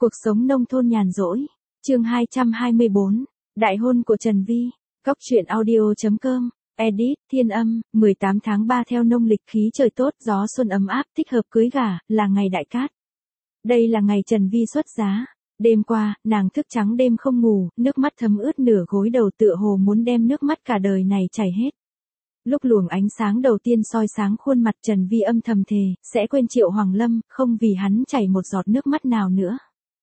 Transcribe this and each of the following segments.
Cuộc sống nông thôn nhàn rỗi. Chương 224. Đại hôn của Trần Vi. Góc truyện audio.com. Edit, Thiên Âm, 18 tháng 3 theo nông lịch, khí trời tốt, gió xuân ấm áp, thích hợp cưới gả, là ngày đại cát. Đây là ngày Trần Vi xuất giá. Đêm qua, nàng thức trắng đêm không ngủ, nước mắt thấm ướt nửa gối đầu, tựa hồ muốn đem nước mắt cả đời này chảy hết. Lúc luồng ánh sáng đầu tiên soi sáng khuôn mặt, Trần Vi âm thầm thề, sẽ quên Triệu Hoàng Lâm, không vì hắn chảy một giọt nước mắt nào nữa.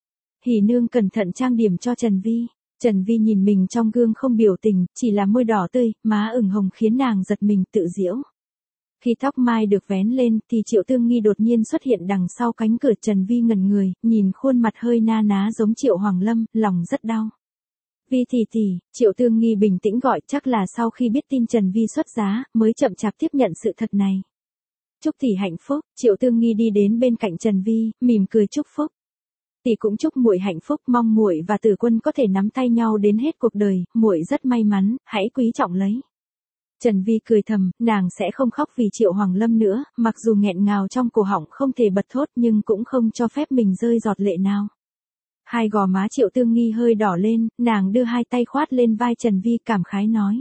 Hỉ nương cẩn thận trang điểm cho Trần Vi. Trần Vi nhìn mình trong gương không biểu tình, chỉ là môi đỏ tươi, má ửng hồng khiến nàng giật mình tự giễu. Khi tóc mai được vén lên, thì Triệu Tương Nghi đột nhiên xuất hiện đằng sau cánh cửa. Trần Vi ngẩn người, nhìn khuôn mặt hơi na ná giống Triệu Hoàng Lâm, lòng rất đau. Vi tỷ tỷ, Triệu Tương Nghi bình tĩnh gọi, chắc là sau khi biết tin Trần Vi xuất giá, mới chậm chạp tiếp nhận sự thật này. Chúc tỷ hạnh phúc. Triệu Tương Nghi đi đến bên cạnh Trần Vi, mỉm cười chúc phúc. Tỷ cũng chúc muội hạnh phúc, mong muội và Tử Quân có thể nắm tay nhau đến hết cuộc đời, muội rất may mắn, hãy quý trọng lấy. Trần Vi cười thầm, nàng sẽ không khóc vì Triệu Hoàng Lâm nữa, mặc dù nghẹn ngào trong cổ họng không thể bật thốt nhưng cũng không cho phép mình rơi giọt lệ nào. Hai gò má Triệu Tương Nghi hơi đỏ lên, nàng đưa hai tay khoát lên vai Trần Vi cảm khái nói.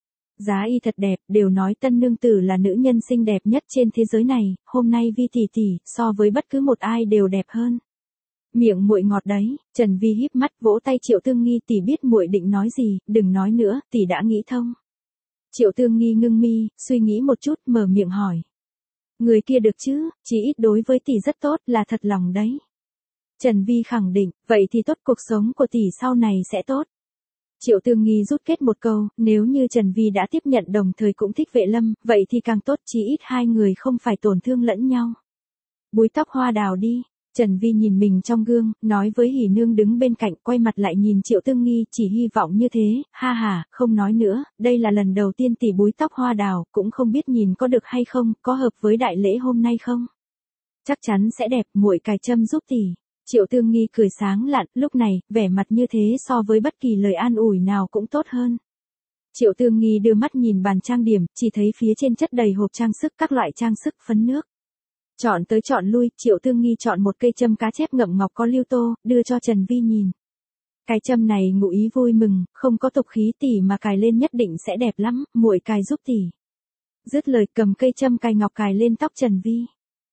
Giá y thật đẹp, đều nói tân nương tử là nữ nhân xinh đẹp nhất trên thế giới này, hôm nay Vi tỷ tỷ, so với bất cứ một ai đều đẹp hơn. Miệng muội ngọt đấy. Trần Vi híp mắt vỗ tay Triệu Tương Nghi, tỷ biết muội định nói gì, đừng nói nữa, tỷ đã nghĩ thông. Triệu Tương Nghi ngưng mi, suy nghĩ một chút, mở miệng hỏi. Người kia được chứ, chỉ ít đối với tỷ rất tốt, là thật lòng đấy. Trần Vi khẳng định, vậy thì tốt, cuộc sống của tỷ sau này sẽ tốt. Triệu Tương Nghi rút kết một câu, nếu như Trần Vi đã tiếp nhận đồng thời cũng thích Vệ Lâm, vậy thì càng tốt, chí ít hai người không phải tổn thương lẫn nhau. Búi tóc hoa đào đi. Trần Vi nhìn mình trong gương, nói với Hỉ nương đứng bên cạnh, quay mặt lại nhìn Triệu Tương Nghi, chỉ hy vọng như thế, ha ha, không nói nữa, đây là lần đầu tiên tỷ búi tóc hoa đào, cũng không biết nhìn có được hay không, có hợp với đại lễ hôm nay không? Chắc chắn sẽ đẹp, muội cài châm giúp tỷ. Triệu Tương Nghi cười sáng lạn, lúc này, vẻ mặt như thế so với bất kỳ lời an ủi nào cũng tốt hơn. Triệu Tương Nghi đưa mắt nhìn bàn trang điểm, chỉ thấy phía trên chất đầy hộp trang sức, các loại trang sức, phấn nước. Chọn tới chọn lui, Triệu Tương Nghi chọn một cây châm cá chép ngậm ngọc có lưu tô, đưa cho Trần Vi nhìn. Cái châm này ngụ ý vui mừng, không có tục khí, tỷ mà cài lên nhất định sẽ đẹp lắm, muội cài giúp tỷ. Dứt lời cầm cây châm cài ngọc cài lên tóc Trần Vi.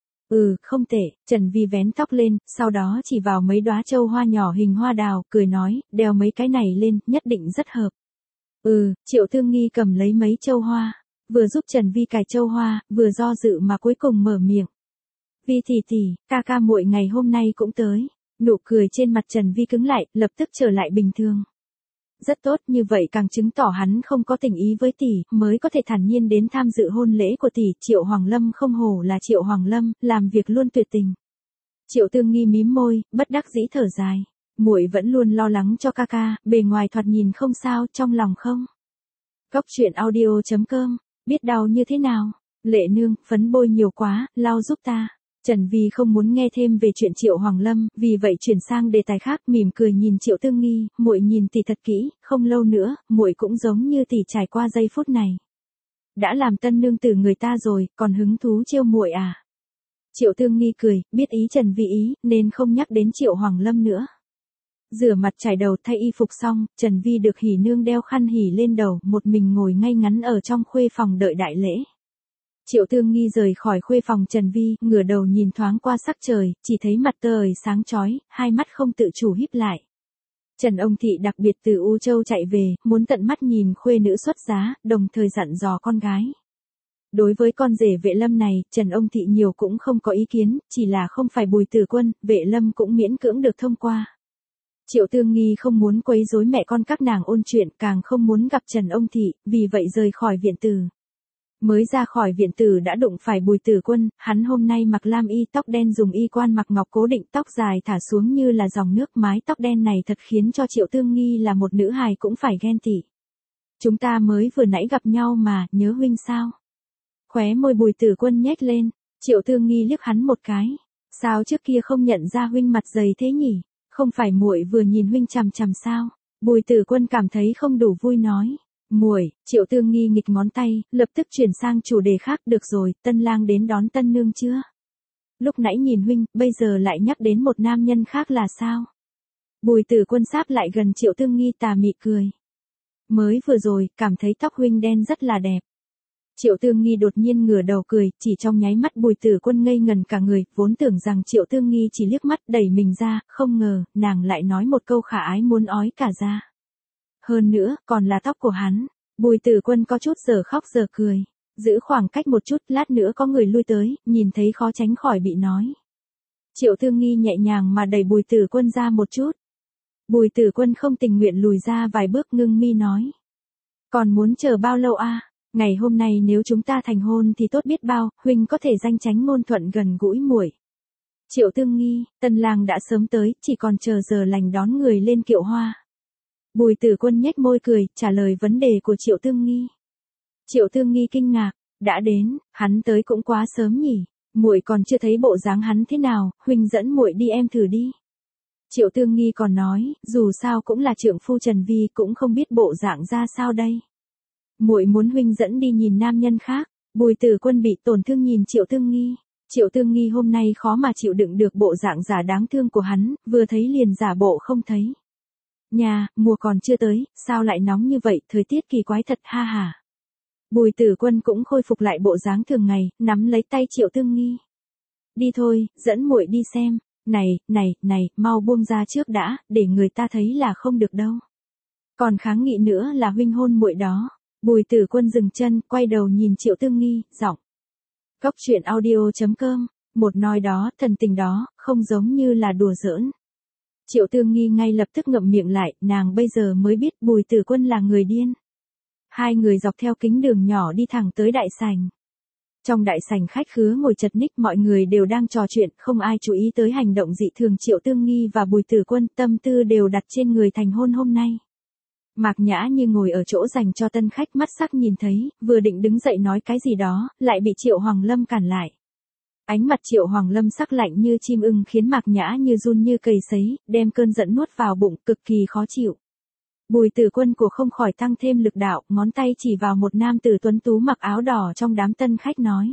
Không tệ. Trần Vi vén tóc lên, sau đó chỉ vào mấy đóa châu hoa nhỏ hình hoa đào, cười nói, đeo mấy cái này lên, nhất định rất hợp. Triệu Tương Nghi cầm lấy mấy châu hoa, vừa giúp Trần Vi cài châu hoa, vừa do dự mà cuối cùng mở miệng. Vi tỷ tỷ, ca ca muội ngày hôm nay cũng tới. Nụ cười trên mặt Trần Vi cứng lại, lập tức trở lại bình thường. Rất tốt, như vậy càng chứng tỏ hắn không có tình ý với tỷ, mới có thể thản nhiên đến tham dự hôn lễ của tỷ. Triệu Hoàng Lâm không hổ là Triệu Hoàng Lâm, làm việc luôn tuyệt tình. Triệu Tương Nghi mím môi, bất đắc dĩ thở dài. Muội vẫn luôn lo lắng cho ca ca, bề ngoài thoạt nhìn không sao, trong lòng không. Góc truyện audio.com, biết đau như thế nào? Lệ nương, phấn bôi nhiều quá, lau giúp ta. Trần Vi không muốn nghe thêm về chuyện Triệu Hoàng Lâm, vì vậy chuyển sang đề tài khác, mỉm cười nhìn Triệu Tương Nghi, muội nhìn tỷ thật kỹ, không lâu nữa, muội cũng giống như tỷ trải qua giây phút này. Đã làm tân nương tử người ta rồi, còn hứng thú trêu muội à? Triệu Tương Nghi cười, biết ý Trần Vi ý, nên không nhắc đến Triệu Hoàng Lâm nữa. Rửa mặt chải đầu thay y phục xong, Trần Vi được Hỉ nương đeo khăn hỉ lên đầu, một mình ngồi ngay ngắn ở trong khuê phòng đợi đại lễ. Triệu Tương Nghi rời khỏi khuê phòng Trần Vi, ngửa đầu nhìn thoáng qua sắc trời, chỉ thấy mặt trời sáng chói, hai mắt không tự chủ híp lại. Trần ông thị đặc biệt từ U Châu chạy về, muốn tận mắt nhìn khuê nữ xuất giá, đồng thời dặn dò con gái. Đối với con rể Vệ Lâm này, Trần ông thị nhiều cũng không có ý kiến, chỉ là không phải Bùi Tử Quân, Vệ Lâm cũng miễn cưỡng được thông qua. Triệu Tương Nghi không muốn quấy rối mẹ con các nàng ôn chuyện, càng không muốn gặp Trần ông thị, vì vậy rời khỏi viện tử. Mới ra khỏi viện tử đã đụng phải Bùi Tử Quân, hắn hôm nay mặc lam y, tóc đen, dùng y quan mặc ngọc cố định, tóc dài thả xuống như là dòng nước, mái tóc đen này thật khiến cho Triệu Tương Nghi là một nữ hài cũng phải ghen tị. Chúng ta mới vừa nãy gặp nhau mà, nhớ huynh sao? Khóe môi Bùi Tử Quân nhếch lên, Triệu Tương Nghi liếc hắn một cái. Sao trước kia không nhận ra huynh mặt dày thế nhỉ? Không phải muội vừa nhìn huynh chằm chằm sao? Bùi Tử Quân cảm thấy không đủ vui nói. Muội. Triệu Tương Nghi nghịch ngón tay, lập tức chuyển sang chủ đề khác, được rồi, tân lang đến đón tân nương chưa? Lúc nãy nhìn huynh, bây giờ lại nhắc đến một nam nhân khác là sao? Bùi Tử Quân sáp lại gần Triệu Tương Nghi tà mị cười. Mới vừa rồi, cảm thấy tóc huynh đen rất là đẹp. Triệu Tương Nghi đột nhiên ngửa đầu cười, chỉ trong nháy mắt Bùi Tử Quân ngây ngần cả người, vốn tưởng rằng Triệu Tương Nghi chỉ liếc mắt đẩy mình ra, không ngờ, nàng lại nói một câu khả ái muốn ói cả ra. Hơn nữa, còn là tóc của hắn. Bùi Tử Quân có chút giờ khóc giờ cười. Giữ khoảng cách một chút, lát nữa có người lui tới, nhìn thấy khó tránh khỏi bị nói. Triệu Tương Nghi nhẹ nhàng mà đẩy Bùi Tử Quân ra một chút. Bùi Tử Quân không tình nguyện lùi ra vài bước, ngưng mi nói. Còn muốn chờ bao lâu a? Ngày hôm nay nếu chúng ta thành hôn thì tốt biết bao, huynh có thể danh chánh ngôn thuận gần gũi muội. Triệu Tương Nghi, tân lang đã sớm tới, chỉ còn chờ giờ lành đón người lên kiệu hoa. Bùi Tử Quân nhếch môi cười, trả lời vấn đề của Triệu Tương Nghi. Triệu Tương Nghi kinh ngạc, đã đến, hắn tới cũng quá sớm nhỉ, muội còn chưa thấy bộ dáng hắn thế nào, huynh dẫn muội đi em thử đi. Triệu Tương Nghi còn nói, dù sao cũng là trượng phu Trần Vi, cũng không biết bộ dạng ra sao đây. Muội muốn huynh dẫn đi nhìn nam nhân khác. Bùi Tử Quân bị tổn thương nhìn Triệu Tương Nghi. Triệu Tương Nghi hôm nay khó mà chịu đựng được bộ dạng giả đáng thương của hắn, vừa thấy liền giả bộ không thấy. Nhà, mùa còn chưa tới, sao lại nóng như vậy, thời tiết kỳ quái thật ha hả. Bùi Tử Quân cũng khôi phục lại bộ dáng thường ngày, nắm lấy tay Triệu Tương Nghi. Đi thôi, dẫn muội đi xem. Này, mau buông ra trước đã, để người ta thấy là không được đâu. Còn kháng nghị nữa là huynh hôn muội đó. Bùi Tử Quân dừng chân, quay đầu nhìn Triệu Tương Nghi, giọng. Cóc truyện audio.com, một nói đó, thần tình đó, không giống như là đùa giỡn. Triệu Tương Nghi ngay lập tức ngậm miệng lại, nàng bây giờ mới biết Bùi Tử Quân là người điên. Hai người dọc theo kính đường nhỏ đi thẳng tới đại sảnh. Trong đại sảnh khách khứa ngồi chật ních, mọi người đều đang trò chuyện, không ai chú ý tới hành động dị thường Triệu Tương Nghi và Bùi Tử Quân, tâm tư đều đặt trên người thành hôn hôm nay. Mạc Nhã Như ngồi ở chỗ dành cho tân khách, mắt sắc nhìn thấy, vừa định đứng dậy nói cái gì đó, lại bị Triệu Hoàng Lâm cản lại. Ánh mặt Triệu Hoàng Lâm sắc lạnh như chim ưng khiến Mạc Nhã Như run như cầy sấy, đem cơn giận nuốt vào bụng, cực kỳ khó chịu. Bùi Tử Quân của không khỏi tăng thêm lực đạo, ngón tay chỉ vào một nam tử tuấn tú mặc áo đỏ trong đám tân khách nói.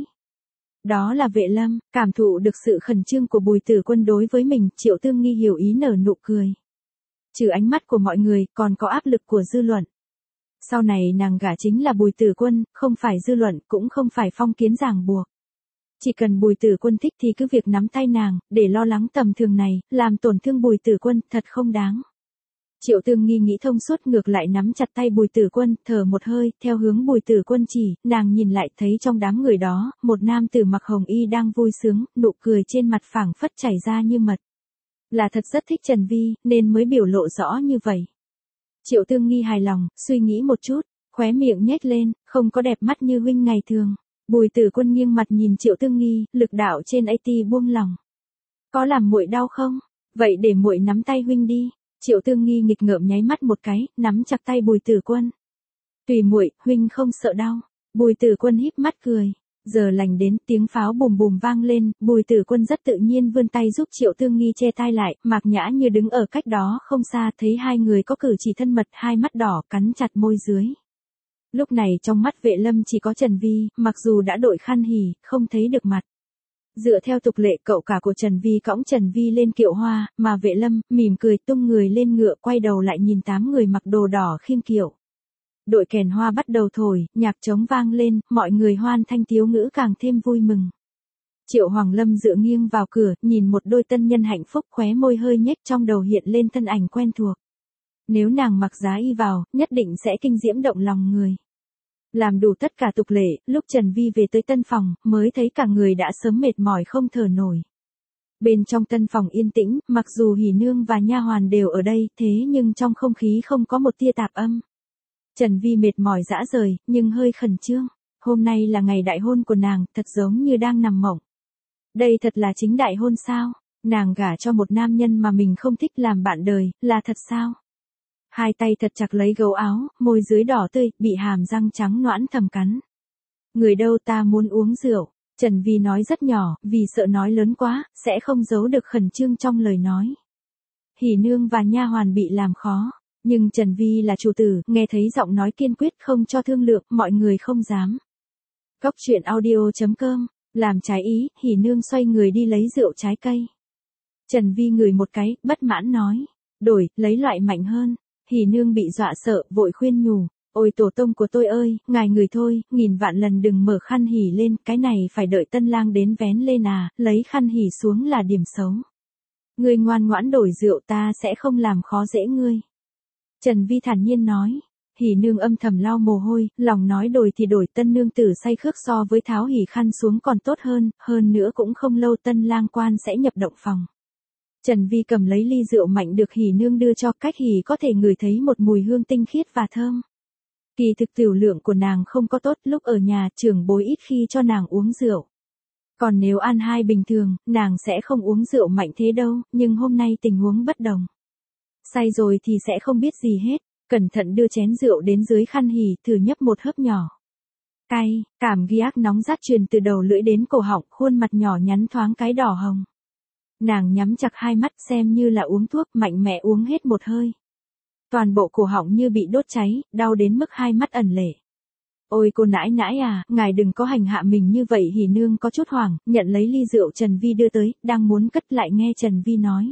Đó là Vệ Lâm. Cảm thụ được sự khẩn trương của Bùi Tử Quân đối với mình, Triệu Tương Nghi hiểu ý nở nụ cười. Trừ ánh mắt của mọi người, còn có áp lực của dư luận. Sau này nàng gả chính là Bùi Tử Quân, không phải dư luận, cũng không phải phong kiến ràng buộc. Chỉ cần Bùi Tử Quân thích thì cứ việc nắm tay nàng, để lo lắng tầm thường này, làm tổn thương Bùi Tử Quân, thật không đáng. Triệu Tương Nghi nghĩ thông suốt, ngược lại nắm chặt tay Bùi Tử Quân, thở một hơi, theo hướng Bùi Tử Quân chỉ, nàng nhìn lại thấy trong đám người đó, một nam tử mặc hồng y đang vui sướng, nụ cười trên mặt phảng phất chảy ra như mật. Là thật rất thích Trần Vi, nên mới biểu lộ rõ như vậy. Triệu Tương Nghi hài lòng, suy nghĩ một chút, khóe miệng nhếch lên, không có đẹp mắt như huynh ngày thường. Bùi Tử Quân nghiêng mặt nhìn Triệu Tương Nghi, lực đạo trên AT buông lỏng. Có làm muội đau không? Vậy để muội nắm tay huynh đi. Triệu Tương Nghi nghịch ngợm nháy mắt một cái, nắm chặt tay Bùi Tử Quân. Tùy muội, huynh không sợ đau. Bùi Tử Quân híp mắt cười. Giờ lành đến, tiếng pháo bùm bùm vang lên, Bùi Tử Quân rất tự nhiên vươn tay giúp Triệu Tương Nghi che tai lại, Mạc Nhã Như đứng ở cách đó không xa, thấy hai người có cử chỉ thân mật, hai mắt đỏ, cắn chặt môi dưới. Lúc này trong mắt Vệ Lâm chỉ có Trần Vi, mặc dù đã đội khăn hỉ, không thấy được mặt. Dựa theo tục lệ, cậu cả của Trần Vi cõng Trần Vi lên kiệu hoa, mà Vệ Lâm, mỉm cười tung người lên ngựa, quay đầu lại nhìn 8 người mặc đồ đỏ khiêng kiệu. Đội kèn hoa bắt đầu thổi, nhạc trống vang lên, mọi người hoan thanh tiếu ngữ càng thêm vui mừng. Triệu Hoàng Lâm dựa nghiêng vào cửa, nhìn một đôi tân nhân hạnh phúc, khóe môi hơi nhếch, trong đầu hiện lên thân ảnh quen thuộc. Nếu nàng mặc giá y vào, nhất định sẽ kinh diễm động lòng người. Làm đủ tất cả tục lệ, lúc Trần Vi về tới tân phòng, mới thấy cả người đã sớm mệt mỏi không thở nổi. Bên trong tân phòng yên tĩnh, mặc dù Hỉ Nương và nha hoàn đều ở đây, thế nhưng trong không khí không có một tia tạp âm. Trần Vi mệt mỏi rã rời, nhưng hơi khẩn trương. Hôm nay là ngày đại hôn của nàng, thật giống như đang nằm mộng. Đây thật là chính đại hôn sao? Nàng gả cho một nam nhân mà mình không thích làm bạn đời, là thật sao? Hai tay thật chặt lấy gấu áo, môi dưới đỏ tươi, bị hàm răng trắng nõn thầm cắn. Người đâu, ta muốn uống rượu. Trần Vi nói rất nhỏ, vì sợ nói lớn quá, sẽ không giấu được khẩn trương trong lời nói. Hỉ Nương và nha hoàn bị làm khó. Nhưng Trần Vi là chủ tử, nghe thấy giọng nói kiên quyết không cho thương lượng, mọi người không dám. Cóc truyện audio.com Làm trái ý, Hỉ Nương xoay người đi lấy rượu trái cây. Trần Vi ngửi một cái, bất mãn nói. Đổi, lấy loại mạnh hơn. Hỉ Nương bị dọa sợ, vội khuyên nhủ. Ôi tổ tông của tôi ơi, ngài ngửi thôi, nghìn vạn lần đừng mở khăn hỉ lên, cái này phải đợi tân lang đến vén lên à, lấy khăn hỉ xuống là điểm xấu. Ngươi ngoan ngoãn đổi rượu ta sẽ không làm khó dễ ngươi. Trần Vi thản nhiên nói. Hỉ Nương âm thầm lau mồ hôi, lòng nói đổi thì đổi, tân nương tử say khước so với tháo hỉ khăn xuống còn tốt hơn nữa cũng không lâu tân lang quan sẽ nhập động phòng. Trần Vi cầm lấy ly rượu mạnh được Hỉ Nương đưa cho, cách hỉ có thể ngửi thấy một mùi hương tinh khiết và thơm. Kỳ thực tiểu lượng của nàng không có tốt, lúc ở nhà trưởng bối ít khi cho nàng uống rượu. Còn nếu ăn hai bình thường, nàng sẽ không uống rượu mạnh thế đâu, nhưng hôm nay tình huống bất đồng. Say rồi thì sẽ không biết gì hết, cẩn thận đưa chén rượu đến dưới khăn hỉ, thử nhấp một hớp nhỏ. Cay, cảm ghiác nóng rát truyền từ đầu lưỡi đến cổ họng, khuôn mặt nhỏ nhắn thoáng cái đỏ hồng. Nàng nhắm chặt hai mắt xem như là uống thuốc, mạnh mẽ uống hết một hơi. Toàn bộ cổ họng như bị đốt cháy, đau đến mức hai mắt ẩn lệ. Ôi cô nãi nãi à, ngài đừng có hành hạ mình như vậy. Hỉ Nương có chút hoảng, nhận lấy ly rượu Trần Vi đưa tới, đang muốn cất lại nghe Trần Vi nói.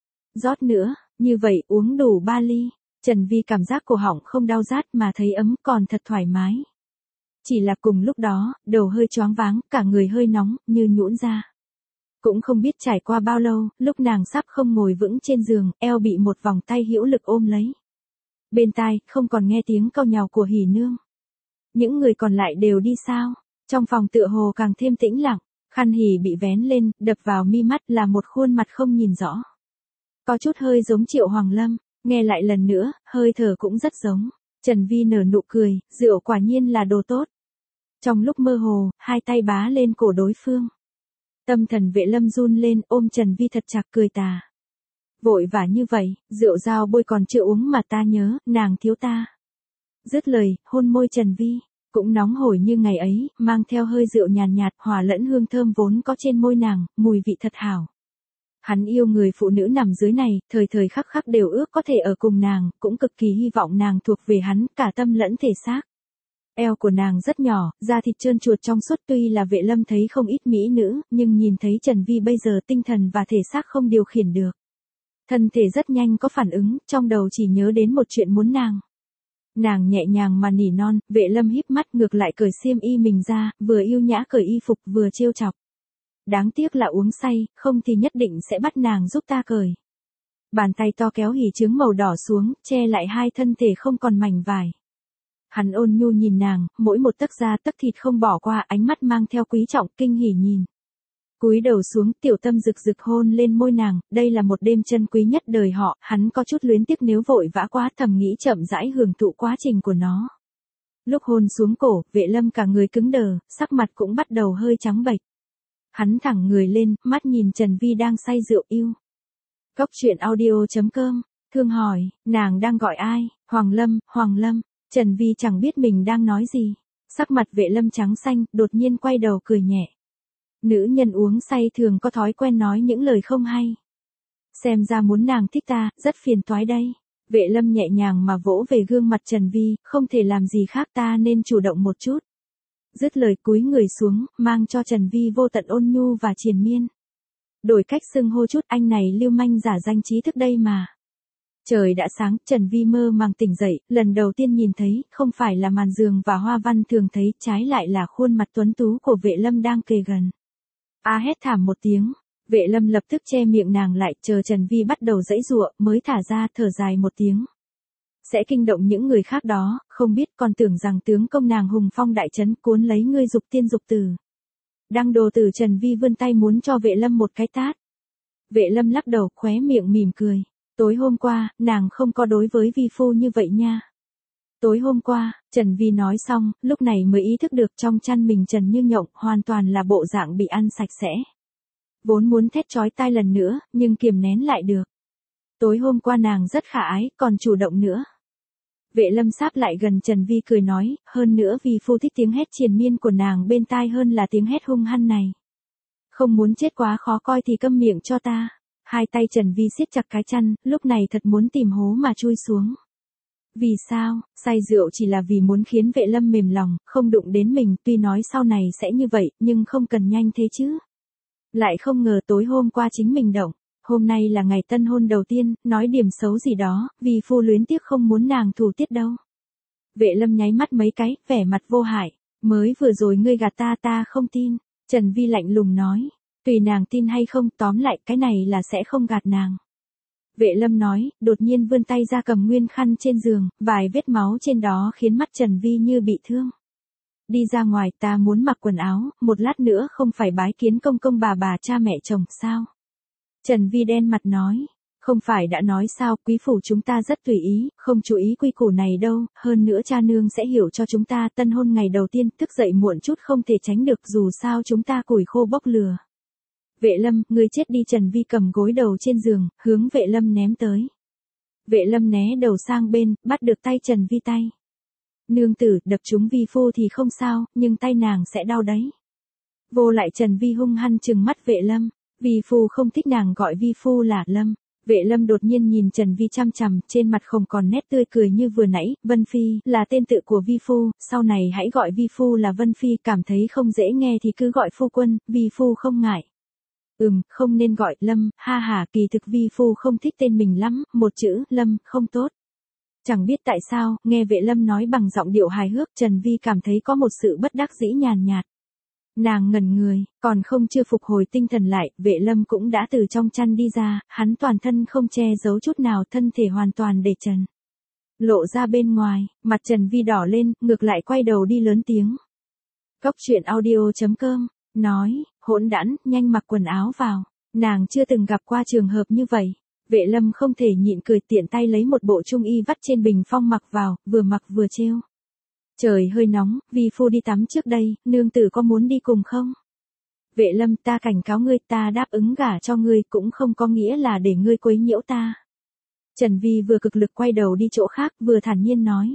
Rót nữa, như vậy uống đủ 3 ly. Trần Vi cảm giác cổ họng không đau rát mà thấy ấm còn thật thoải mái. Chỉ là cùng lúc đó, đầu hơi choáng váng, cả người hơi nóng, như nhũn ra. Cũng không biết trải qua bao lâu, lúc nàng sắp không ngồi vững trên giường, eo bị một vòng tay hữu lực ôm lấy. Bên tai, không còn nghe tiếng cau nhàu của Hỉ Nương. Những người còn lại đều đi sao? Trong phòng tựa hồ càng thêm tĩnh lặng, khăn hỉ bị vén lên, đập vào mi mắt là một khuôn mặt không nhìn rõ. Có chút hơi giống Triệu Hoàng Lâm, nghe lại lần nữa, hơi thở cũng rất giống. Trần Vi nở nụ cười, rượu quả nhiên là đồ tốt. Trong lúc mơ hồ, hai tay bá lên cổ đối phương. Tâm thần Vệ Lâm run lên, ôm Trần Vi thật chặt cười tà. Vội vã như vậy, rượu dao bôi còn chưa uống mà ta nhớ, nàng thiếu ta. Dứt lời, hôn môi Trần Vi, cũng nóng hổi như ngày ấy, mang theo hơi rượu nhàn nhạt, hòa lẫn hương thơm vốn có trên môi nàng, mùi vị thật hảo. Hắn yêu người phụ nữ nằm dưới này, thời thời khắc khắc đều ước có thể ở cùng nàng, cũng cực kỳ hy vọng nàng thuộc về hắn, cả tâm lẫn thể xác. Eo của nàng rất nhỏ, da thịt trơn chuột trong suốt, tuy là Vệ Lâm thấy không ít mỹ nữ, nhưng nhìn thấy Trần Vi bây giờ tinh thần và thể xác không điều khiển được. Thân thể rất nhanh có phản ứng, trong đầu chỉ nhớ đến một chuyện muốn nàng. Nàng nhẹ nhàng mà nỉ non, Vệ Lâm híp mắt ngược lại cởi xiêm y mình ra, vừa yêu nhã cởi y phục vừa trêu chọc. Đáng tiếc là uống say, không thì nhất định sẽ bắt nàng giúp ta cởi. Bàn tay to kéo hỉ trướng màu đỏ xuống, che lại hai thân thể không còn mảnh vải. Hắn ôn nhu nhìn nàng, mỗi một tấc da tấc thịt không bỏ qua, ánh mắt mang theo quý trọng, kinh hỉ nhìn. Cúi đầu xuống, tiểu tâm rực rực hôn lên môi nàng, đây là một đêm chân quý nhất đời họ, hắn có chút luyến tiếc nếu vội vã quá, thầm nghĩ chậm rãi hưởng thụ quá trình của nó. Lúc hôn xuống cổ, Vệ Lâm cả người cứng đờ, sắc mặt cũng bắt đầu hơi trắng bệch. Hắn thẳng người lên, mắt nhìn Trần Vi đang say rượu yêu. Cốc truyện audio.com, thương hỏi, nàng đang gọi ai? Hoàng Lâm. Trần Vi chẳng biết mình đang nói gì. Sắc mặt Vệ Lâm trắng xanh, đột nhiên quay đầu cười nhẹ. Nữ nhân uống say thường có thói quen nói những lời không hay. Xem ra muốn nàng thích ta, rất phiền toái đây. Vệ Lâm nhẹ nhàng mà vỗ về gương mặt Trần Vi, không thể làm gì khác, ta nên chủ động một chút. Dứt lời cúi người xuống, mang cho Trần Vi vô tận ôn nhu và triền miên. Đổi cách xưng hô chút, anh này lưu manh giả danh trí thức đây mà. Trời đã sáng, Trần Vi mơ màng tỉnh dậy, lần đầu tiên nhìn thấy, không phải là màn giường và hoa văn thường thấy, trái lại là khuôn mặt tuấn tú của Vệ Lâm đang kề gần. A hét thảm một tiếng, Vệ Lâm lập tức che miệng nàng lại, chờ Trần Vi bắt đầu giãy giụa, mới thả ra, thở dài một tiếng. Sẽ kinh động những người khác đó, không biết, còn tưởng rằng tướng công nàng hùng phong đại trấn, cuốn lấy ngươi dục tiên dục tử. Đăng đồ tử. Trần Vi vươn tay muốn cho Vệ Lâm một cái tát. Vệ Lâm lắc đầu, khóe miệng mỉm cười. Tối hôm qua, nàng không có đối với vi phu như vậy nha. Tối hôm qua, Trần Vi nói xong, lúc này mới ý thức được trong chăn mình trần như nhộng, hoàn toàn là bộ dạng bị ăn sạch sẽ. Vốn muốn thét chói tai lần nữa, nhưng kiềm nén lại được. Tối hôm qua nàng rất khả ái, còn chủ động nữa. Vệ Lâm sáp lại gần Trần Vi cười nói, hơn nữa vi phu thích tiếng hét triền miên của nàng bên tai hơn là tiếng hét hung hăng này. Không muốn chết quá khó coi thì câm miệng cho ta. Hai tay Trần Vi siết chặt cái chăn, lúc này thật muốn tìm hố mà chui xuống. Vì sao, say rượu chỉ là vì muốn khiến Vệ Lâm mềm lòng, không đụng đến mình, tuy nói sau này sẽ như vậy, nhưng không cần nhanh thế chứ. Lại không ngờ tối hôm qua chính mình động. Hôm nay là ngày tân hôn đầu tiên, nói điểm xấu gì đó, vì phu luyến tiếc không muốn nàng thủ tiết đâu. Vệ Lâm nháy mắt mấy cái, vẻ mặt vô hại. Mới vừa rồi ngươi gạt ta không tin. Trần Vi lạnh lùng nói. Tùy nàng tin hay không, tóm lại cái này là sẽ không gạt nàng. Vệ Lâm nói, đột nhiên vươn tay ra cầm nguyên khăn trên giường, vài vết máu trên đó khiến mắt Trần Vi như bị thương. Đi ra ngoài, ta muốn mặc quần áo, một lát nữa không phải bái kiến công công bà cha mẹ chồng sao? Trần Vi đen mặt nói, không phải đã nói sao, quý phủ chúng ta rất tùy ý, không chú ý quy củ này đâu, hơn nữa cha nương sẽ hiểu cho chúng ta, tân hôn ngày đầu tiên, thức dậy muộn chút không thể tránh được, dù sao chúng ta củi khô bốc lửa. Vệ Lâm, ngươi chết đi. Trần Vi cầm gối đầu trên giường, hướng Vệ Lâm ném tới. Vệ Lâm né đầu sang bên, bắt được tay Trần Vi tay. Nương tử, đập trúng vi phu thì không sao, nhưng tay nàng sẽ đau đấy. Vô lại. Trần Vi hung hăng trừng mắt Vệ Lâm, vi phu không thích nàng gọi vi phu là Lâm. Vệ Lâm đột nhiên nhìn Trần Vi chăm chằm, trên mặt không còn nét tươi cười như vừa nãy. Vân Phi là tên tự của vi phu, sau này hãy gọi vi phu là Vân Phi, cảm thấy không dễ nghe thì cứ gọi phu quân, vi phu không ngại. Không nên gọi Lâm, ha ha, kỳ thực vi phu không thích tên mình lắm, một chữ Lâm không tốt. Chẳng biết tại sao, nghe Vệ Lâm nói bằng giọng điệu hài hước, Trần Vi cảm thấy có một sự bất đắc dĩ nhàn nhạt. Nàng ngẩn người, còn không chưa phục hồi tinh thần lại, Vệ Lâm cũng đã từ trong chăn đi ra, hắn toàn thân không che giấu chút nào, thân thể hoàn toàn để trần. Lộ ra bên ngoài, mặt Trần Vi đỏ lên, ngược lại quay đầu đi lớn tiếng. Cốc truyện audio.com, nói, hỗn đản, nhanh mặc quần áo vào, nàng chưa từng gặp qua trường hợp như vậy. Vệ Lâm không thể nhịn cười, tiện tay lấy một bộ trung y vắt trên bình phong mặc vào, vừa mặc vừa trêu. Trời hơi nóng, vi phu đi tắm trước đây, nương tử có muốn đi cùng không? Vệ Lâm, ta cảnh cáo ngươi, ta đáp ứng gả cho ngươi cũng không có nghĩa là để ngươi quấy nhiễu ta. Trần Vi vừa cực lực quay đầu đi chỗ khác, vừa thản nhiên nói.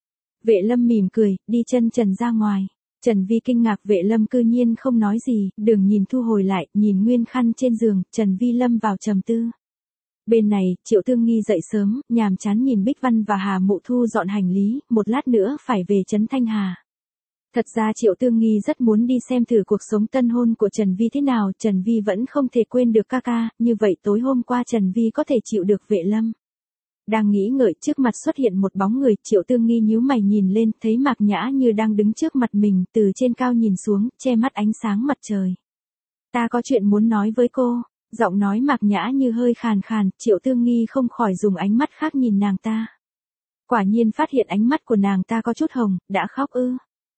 Vệ Lâm mỉm cười, đi chân trần ra ngoài. Trần Vi kinh ngạc, Vệ Lâm cư nhiên không nói gì, đừng nhìn thu hồi lại, nhìn nguyên khăn trên giường, Trần Vi lâm vào trầm tư. Bên này, Triệu Tương Nghi dậy sớm, nhàm chán nhìn Bích Văn và Hà Mụ thu dọn hành lý, một lát nữa phải về trấn Thanh Hà. Thật ra Triệu Tương Nghi rất muốn đi xem thử cuộc sống tân hôn của Trần Vi thế nào, Trần Vi vẫn không thể quên được ca ca, như vậy tối hôm qua Trần Vi có thể chịu được Vệ Lâm. Đang nghĩ ngợi, trước mặt xuất hiện một bóng người, Triệu Tương Nghi nhíu mày nhìn lên, thấy Mạc Nhã Như đang đứng trước mặt mình, từ trên cao nhìn xuống, che mắt ánh sáng mặt trời. Ta có chuyện muốn nói với cô. Giọng nói Mạc Nhã Như hơi khàn khàn, Triệu Tương Nghi không khỏi dùng ánh mắt khác nhìn nàng ta. Quả nhiên phát hiện ánh mắt của nàng ta có chút hồng, đã khóc ư?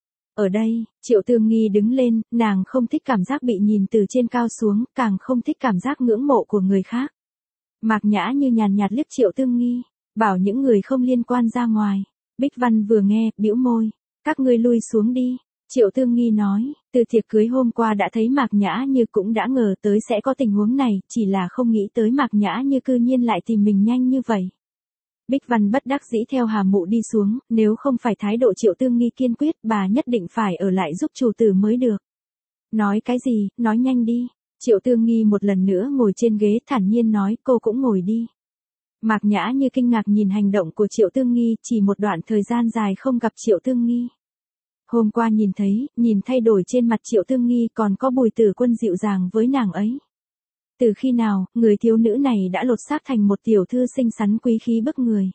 Ở đây, Triệu Tương Nghi đứng lên, nàng không thích cảm giác bị nhìn từ trên cao xuống, càng không thích cảm giác ngưỡng mộ của người khác. Mạc Nhã Như nhàn nhạt liếc Triệu Tương Nghi, bảo những người không liên quan ra ngoài. Bích Văn vừa nghe, bĩu môi, các ngươi lui xuống đi. Triệu Tương Nghi nói, từ tiệc cưới hôm qua đã thấy Mạc Nhã Như cũng đã ngờ tới sẽ có tình huống này, chỉ là không nghĩ tới Mạc Nhã Như cư nhiên lại tìm mình nhanh như vậy. Bích Văn bất đắc dĩ theo Hà Mụ đi xuống, nếu không phải thái độ Triệu Tương Nghi kiên quyết, bà nhất định phải ở lại giúp chủ tử mới được. Nói cái gì, nói nhanh đi. Triệu Tương Nghi một lần nữa ngồi trên ghế, thản nhiên nói, cô cũng ngồi đi. Mạc Nhã Như kinh ngạc nhìn hành động của Triệu Tương Nghi, chỉ một đoạn thời gian dài không gặp Triệu Tương Nghi. Hôm qua nhìn thấy, nhìn thay đổi trên mặt Triệu Tương Nghi, còn có Bùi Tử Quân dịu dàng với nàng ấy. Từ khi nào, người thiếu nữ này đã lột xác thành một tiểu thư xinh xắn quý khí bức người.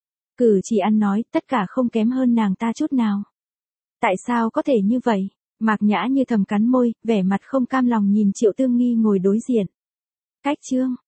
Cử chỉ ăn nói, tất cả không kém hơn nàng ta chút nào. Tại sao có thể như vậy? Mạc Nhã Như thầm cắn môi, vẻ mặt không cam lòng nhìn Triệu Tương Nghi ngồi đối diện. Cách chương.